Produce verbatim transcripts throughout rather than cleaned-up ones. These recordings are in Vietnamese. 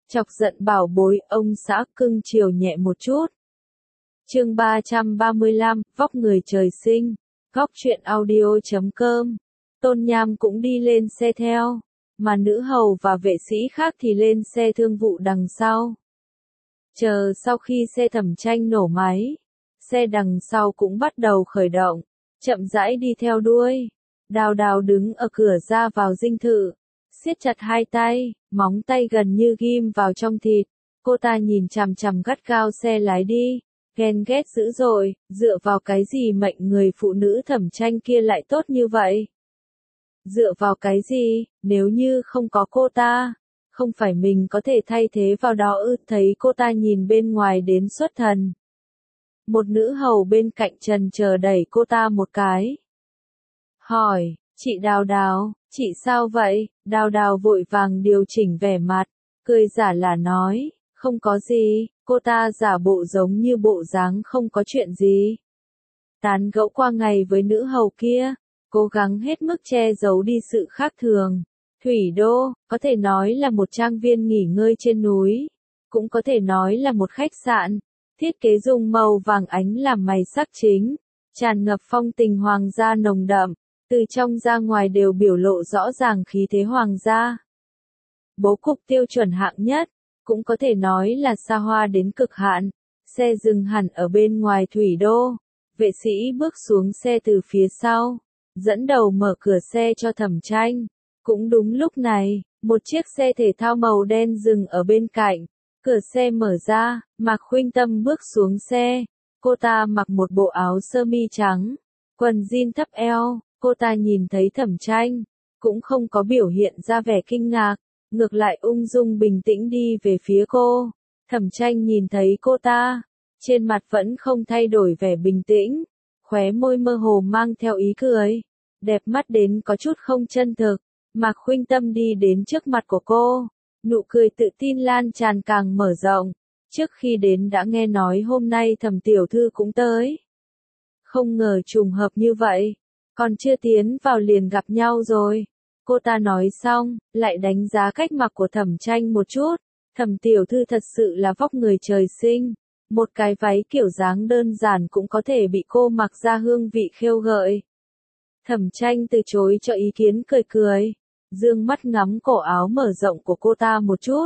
Chọc giận bảo bối, ông xã cưng chiều nhẹ một chút. Chương ba trăm ba mươi lăm, vóc người trời sinh. Góc truyện audio chấm com. Tôn Nham cũng đi lên xe theo, mà nữ hầu và vệ sĩ khác thì lên xe thương vụ đằng sau. Chờ sau khi xe Thẩm Tranh nổ máy, xe đằng sau cũng bắt đầu khởi động, chậm rãi đi theo đuôi. Đào Đào đứng ở cửa ra vào dinh thự, siết chặt hai tay, móng tay gần như ghim vào trong thịt. Cô ta nhìn chằm chằm gắt gao xe lái đi, ghen ghét dữ dội, dựa vào cái gì mệnh người phụ nữ Thẩm Tranh kia lại tốt như vậy? Dựa vào cái gì, nếu như không có cô ta, không phải mình có thể thay thế vào đó ư? Thấy cô ta nhìn bên ngoài đến xuất thần. Một nữ hầu bên cạnh trần chờ đẩy cô ta một cái. Hỏi, chị Đào Đào, chị sao vậy? Đào Đào vội vàng điều chỉnh vẻ mặt, cười giả là nói, không có gì. Cô ta giả bộ giống như bộ dáng không có chuyện gì. Tán gẫu qua ngày với nữ hầu kia, cố gắng hết mức che giấu đi sự khác thường. Thủy Đô, có thể nói là một trang viên nghỉ ngơi trên núi, cũng có thể nói là một khách sạn, thiết kế dùng màu vàng ánh làm mày sắc chính, tràn ngập phong tình hoàng gia nồng đậm, từ trong ra ngoài đều biểu lộ rõ ràng khí thế hoàng gia. Bố cục tiêu chuẩn hạng nhất, cũng có thể nói là xa hoa đến cực hạn. Xe dừng hẳn ở bên ngoài Thủy Đô, vệ sĩ bước xuống xe từ phía sau, dẫn đầu mở cửa xe cho Thẩm Tranh. Cũng đúng lúc này, một chiếc xe thể thao màu đen dừng ở bên cạnh, cửa xe mở ra, Mạc Khuynh Tâm bước xuống xe. Cô ta mặc một bộ áo sơ mi trắng, quần jean thấp eo. Cô ta nhìn thấy Thẩm Tranh, cũng không có biểu hiện ra vẻ kinh ngạc, ngược lại ung dung bình tĩnh đi về phía cô. Thẩm Tranh nhìn thấy cô ta, trên mặt vẫn không thay đổi vẻ bình tĩnh, khóe môi mơ hồ mang theo ý cười, đẹp mắt đến có chút không chân thực. Mạc Khuynh Tâm đi đến trước mặt của cô, nụ cười tự tin lan tràn càng mở rộng. Trước khi đến đã nghe nói hôm nay Thẩm tiểu thư cũng tới. Không ngờ trùng hợp như vậy, còn chưa tiến vào liền gặp nhau rồi. Cô ta nói xong, lại đánh giá cách mặc của Thẩm Tranh một chút. Thẩm tiểu thư thật sự là vóc người trời sinh, một cái váy kiểu dáng đơn giản cũng có thể bị cô mặc ra hương vị khêu gợi. Thẩm Tranh từ chối cho ý kiến, cười cười, dương mắt ngắm cổ áo mở rộng của cô ta một chút.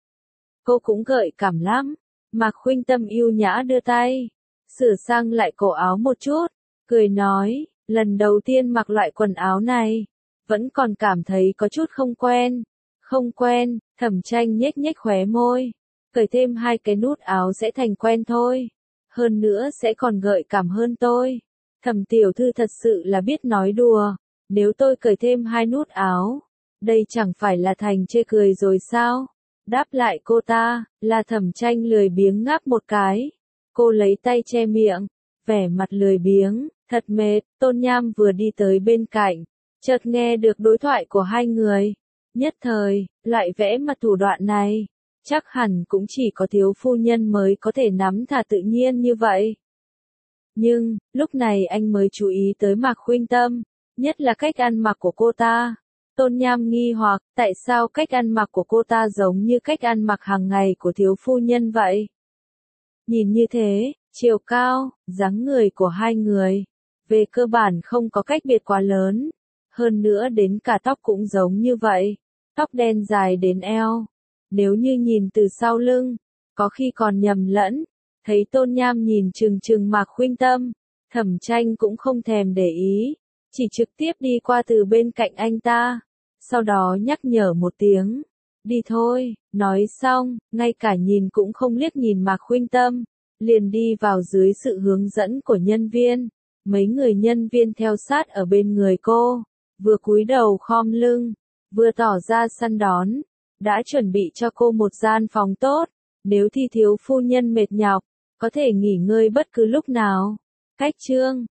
Cô cũng gợi cảm lắm. Mạc Khuynh Tâm yêu nhã đưa tay, sửa sang lại cổ áo một chút, cười nói, lần đầu tiên mặc loại quần áo này, vẫn còn cảm thấy có chút không quen. Không quen, Thẩm Tranh nhếch nhếch khóe môi, cởi thêm hai cái nút áo sẽ thành quen thôi. Hơn nữa sẽ còn gợi cảm hơn tôi. Thẩm tiểu thư thật sự là biết nói đùa, nếu tôi cởi thêm hai nút áo, đây chẳng phải là thành chê cười rồi sao? Đáp lại cô ta, là Thẩm Tranh lười biếng ngáp một cái. Cô lấy tay che miệng, vẻ mặt lười biếng, thật mệt. Tôn Nham vừa đi tới bên cạnh, chợt nghe được đối thoại của hai người. Nhất thời, loại vẽ mặt thủ đoạn này, chắc hẳn cũng chỉ có thiếu phu nhân mới có thể nắm thả tự nhiên như vậy. Nhưng, lúc này anh mới chú ý tới Mạc Khuynh Tâm, nhất là cách ăn mặc của cô ta. Tôn Nham nghi hoặc, tại sao cách ăn mặc của cô ta giống như cách ăn mặc hàng ngày của thiếu phu nhân vậy? Nhìn như thế, chiều cao, dáng người của hai người, về cơ bản không có cách biệt quá lớn. Hơn nữa đến cả tóc cũng giống như vậy, tóc đen dài đến eo. Nếu như nhìn từ sau lưng, có khi còn nhầm lẫn. Thấy Tôn Nham nhìn chừng chừng Mạc Khuynh Tâm, Thẩm Tranh cũng không thèm để ý, chỉ trực tiếp đi qua từ bên cạnh anh ta, sau đó nhắc nhở một tiếng, đi thôi. Nói xong, ngay cả nhìn cũng không liếc nhìn Mạc Khuynh Tâm, liền đi vào dưới sự hướng dẫn của nhân viên. Mấy người nhân viên theo sát ở bên người cô, vừa cúi đầu khom lưng, vừa tỏ ra săn đón, đã chuẩn bị cho cô một gian phòng tốt, nếu thi thiếu phu nhân mệt nhọc, có thể nghỉ ngơi bất cứ lúc nào. Cách chương